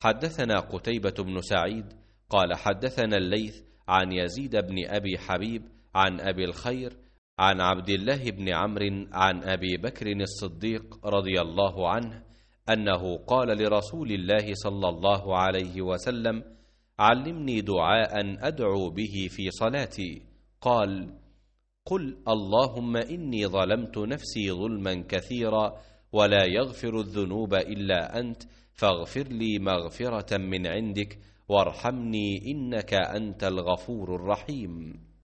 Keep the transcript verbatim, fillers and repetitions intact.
حدثنا قتيبة بن سعيد قال حدثنا الليث عن يزيد بن أبي حبيب عن أبي الخير عن عبد الله بن عمرو عن أبي بكر الصديق رضي الله عنه أنه قال لرسول الله صلى الله عليه وسلم: علمني دعاء أدعو به في صلاتي. قال: قل اللهم إني ظلمت نفسي ظلما كثيرا ولا يغفر الذنوب إلا أنت فاغفر لي مغفرة من عندك وارحمني إنك أنت الغفور الرحيم.